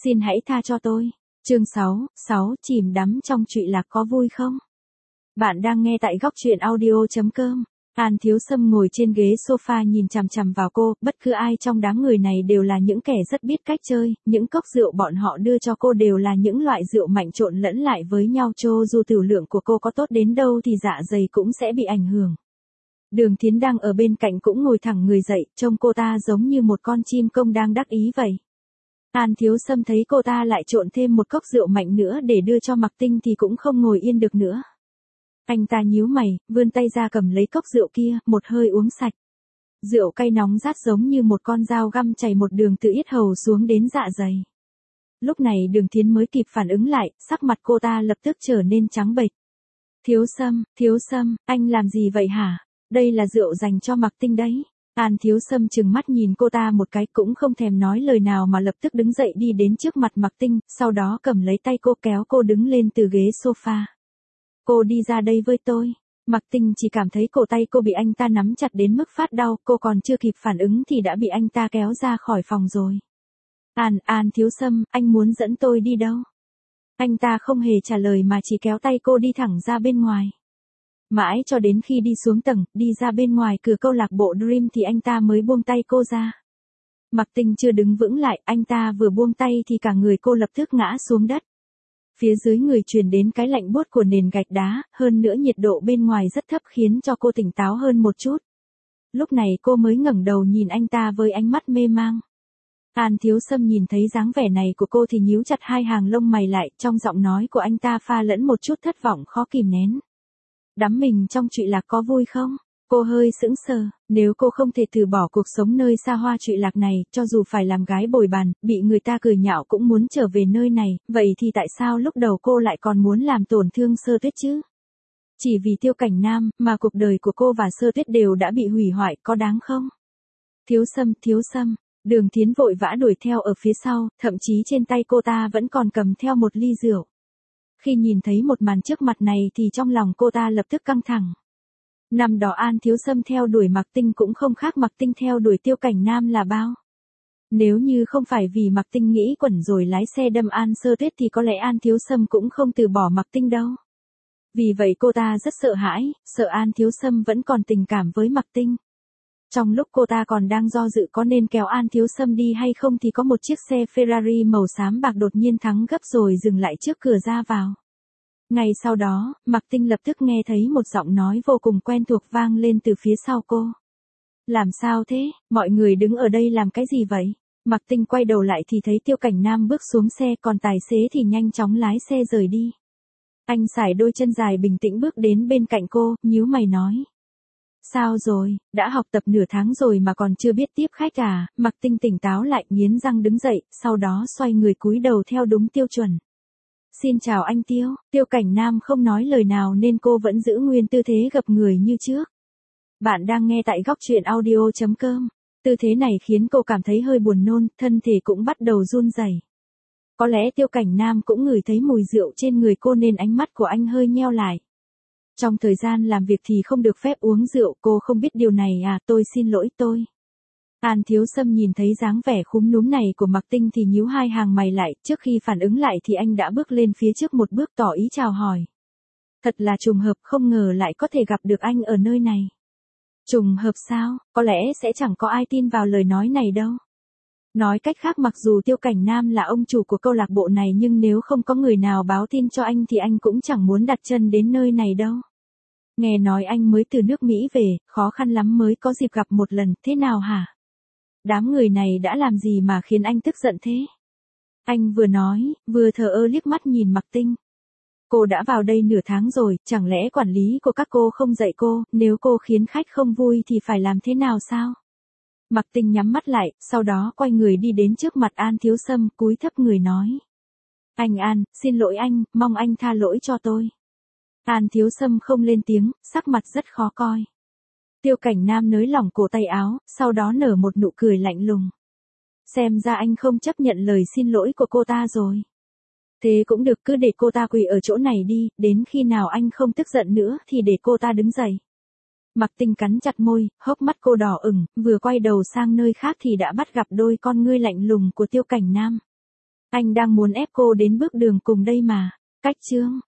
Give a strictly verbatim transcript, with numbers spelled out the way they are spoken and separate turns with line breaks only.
Xin hãy tha cho tôi. Chương sáu, sáu chìm đắm trong trụy lạc có vui không? Bạn đang nghe tại góc truyện audio chấm com. An Thiếu Sâm ngồi trên ghế sofa nhìn chằm chằm vào cô, bất cứ ai trong đám người này đều là những kẻ rất biết cách chơi, những cốc rượu bọn họ đưa cho cô đều là những loại rượu mạnh trộn lẫn lại với nhau, cho dù tiểu lượng của cô có tốt đến đâu thì dạ dày cũng sẽ bị ảnh hưởng. Đường Thiến đang ở bên cạnh cũng ngồi thẳng người dậy, trông cô ta giống như một con chim công đang đắc ý vậy. An Thiếu Sâm thấy cô ta lại trộn thêm một cốc rượu mạnh nữa để đưa cho Mạc Tinh thì cũng không ngồi yên được nữa. Anh ta nhíu mày, vươn tay ra cầm lấy cốc rượu kia, một hơi uống sạch. Rượu cay nóng rát giống như một con dao găm chảy một đường từ yết hầu xuống đến dạ dày. Lúc này Đường Thiến mới kịp phản ứng lại, sắc mặt cô ta lập tức trở nên trắng bệch. Thiếu Sâm, Thiếu Sâm, anh làm gì vậy hả? Đây là rượu dành cho Mạc Tinh đấy. An Thiếu Sâm trừng mắt nhìn cô ta một cái cũng không thèm nói lời nào mà lập tức đứng dậy đi đến trước mặt Mạc Tinh, sau đó cầm lấy tay cô kéo cô đứng lên từ ghế sofa. Cô đi ra đây với tôi. Mạc Tinh chỉ cảm thấy cổ tay cô bị anh ta nắm chặt đến mức phát đau, cô còn chưa kịp phản ứng thì đã bị anh ta kéo ra khỏi phòng rồi. An, An Thiếu Sâm, anh muốn dẫn tôi đi đâu? Anh ta không hề trả lời mà chỉ kéo tay cô đi thẳng ra bên ngoài. Mãi cho đến khi đi xuống tầng, đi ra bên ngoài cửa câu lạc bộ Dream thì anh ta mới buông tay cô ra. Mạc Tinh chưa đứng vững lại, anh ta vừa buông tay thì cả người cô lập tức ngã xuống đất. Phía dưới người truyền đến cái lạnh buốt của nền gạch đá, hơn nữa nhiệt độ bên ngoài rất thấp khiến cho cô tỉnh táo hơn một chút. Lúc này cô mới ngẩng đầu nhìn anh ta với ánh mắt mê mang. An Thiếu Sâm nhìn thấy dáng vẻ này của cô thì nhíu chặt hai hàng lông mày lại, trong giọng nói của anh ta pha lẫn một chút thất vọng khó kìm nén. Đắm mình trong trụy lạc có vui không? Cô hơi sững sờ, nếu cô không thể từ bỏ cuộc sống nơi xa hoa trụy lạc này, cho dù phải làm gái bồi bàn, bị người ta cười nhạo cũng muốn trở về nơi này, vậy thì tại sao lúc đầu cô lại còn muốn làm tổn thương Sơ Tuyết chứ? Chỉ vì Tiêu Cảnh Nam, mà cuộc đời của cô và Sơ Tuyết đều đã bị hủy hoại, có đáng không? Thiếu Sâm, Thiếu Sâm, Đường Thiến vội vã đuổi theo ở phía sau, thậm chí trên tay cô ta vẫn còn cầm theo một ly rượu. Khi nhìn thấy một màn trước mặt này thì trong lòng cô ta lập tức căng thẳng. Năm đó An Thiếu Sâm theo đuổi Mạc Tinh cũng không khác Mạc Tinh theo đuổi Tiêu Cảnh Nam là bao. Nếu như không phải vì Mạc Tinh nghĩ quẩn rồi lái xe đâm An Sơ Tuyết thì có lẽ An Thiếu Sâm cũng không từ bỏ Mạc Tinh đâu. Vì vậy cô ta rất sợ hãi, sợ An Thiếu Sâm vẫn còn tình cảm với Mạc Tinh. Trong lúc cô ta còn đang do dự có nên kéo An Thiếu Sâm đi hay không thì có một chiếc xe Ferrari màu xám bạc đột nhiên thắng gấp rồi dừng lại trước cửa ra vào. Ngay sau đó, Mạc Tinh lập tức nghe thấy một giọng nói vô cùng quen thuộc vang lên từ phía sau cô. Làm sao thế, mọi người đứng ở đây làm cái gì vậy? Mạc Tinh quay đầu lại thì thấy Tiêu Cảnh Nam bước xuống xe, còn tài xế thì nhanh chóng lái xe rời đi. Anh sải đôi chân dài bình tĩnh bước đến bên cạnh cô, nhíu mày nói. Sao rồi, đã học tập nửa tháng rồi mà còn chưa biết tiếp khách à? Mạc Tinh tỉnh táo lại, nghiến răng đứng dậy, sau đó xoay người cúi đầu theo đúng tiêu chuẩn. Xin chào anh Tiêu. Tiêu Cảnh Nam không nói lời nào nên cô vẫn giữ nguyên tư thế gập người như trước. Bạn đang nghe tại góc truyện audio chấm com. Tư thế này khiến cô cảm thấy hơi buồn nôn, thân thể cũng bắt đầu run rẩy. Có lẽ Tiêu Cảnh Nam cũng ngửi thấy mùi rượu trên người cô nên ánh mắt của anh hơi nheo lại. Trong thời gian làm việc thì không được phép uống rượu, cô không biết điều này à, tôi xin lỗi tôi. An Thiếu Sâm nhìn thấy dáng vẻ khúm núm này của Mạc Tinh thì nhíu hai hàng mày lại, trước khi phản ứng lại thì anh đã bước lên phía trước một bước tỏ ý chào hỏi. Thật là trùng hợp, không ngờ lại có thể gặp được anh ở nơi này. Trùng hợp sao, có lẽ sẽ chẳng có ai tin vào lời nói này đâu. Nói cách khác mặc dù Tiêu Cảnh Nam là ông chủ của câu lạc bộ này nhưng nếu không có người nào báo tin cho anh thì anh cũng chẳng muốn đặt chân đến nơi này đâu. Nghe nói anh mới từ nước Mỹ về, khó khăn lắm mới có dịp gặp một lần, thế nào hả? Đám người này đã làm gì mà khiến anh tức giận thế? Anh vừa nói, vừa thờ ơ liếc mắt nhìn Mạc Tinh. Cô đã vào đây nửa tháng rồi, chẳng lẽ quản lý của các cô không dạy cô, nếu cô khiến khách không vui thì phải làm thế nào sao? Mạc Tinh nhắm mắt lại, sau đó quay người đi đến trước mặt An Thiếu Sâm, cúi thấp người nói. Anh An, xin lỗi anh, mong anh tha lỗi cho tôi. An Thiếu Sâm không lên tiếng, sắc mặt rất khó coi. Tiêu Cảnh Nam nới lỏng cổ tay áo, sau đó nở một nụ cười lạnh lùng. Xem ra anh không chấp nhận lời xin lỗi của cô ta rồi. Thế cũng được, cứ để cô ta quỳ ở chỗ này đi, đến khi nào anh không tức giận nữa thì để cô ta đứng dậy. Mạc Tinh cắn chặt môi, hốc mắt cô đỏ ửng, vừa quay đầu sang nơi khác thì đã bắt gặp đôi con ngươi lạnh lùng của Tiêu Cảnh Nam. Anh đang muốn ép cô đến bước đường cùng đây mà. Cách chương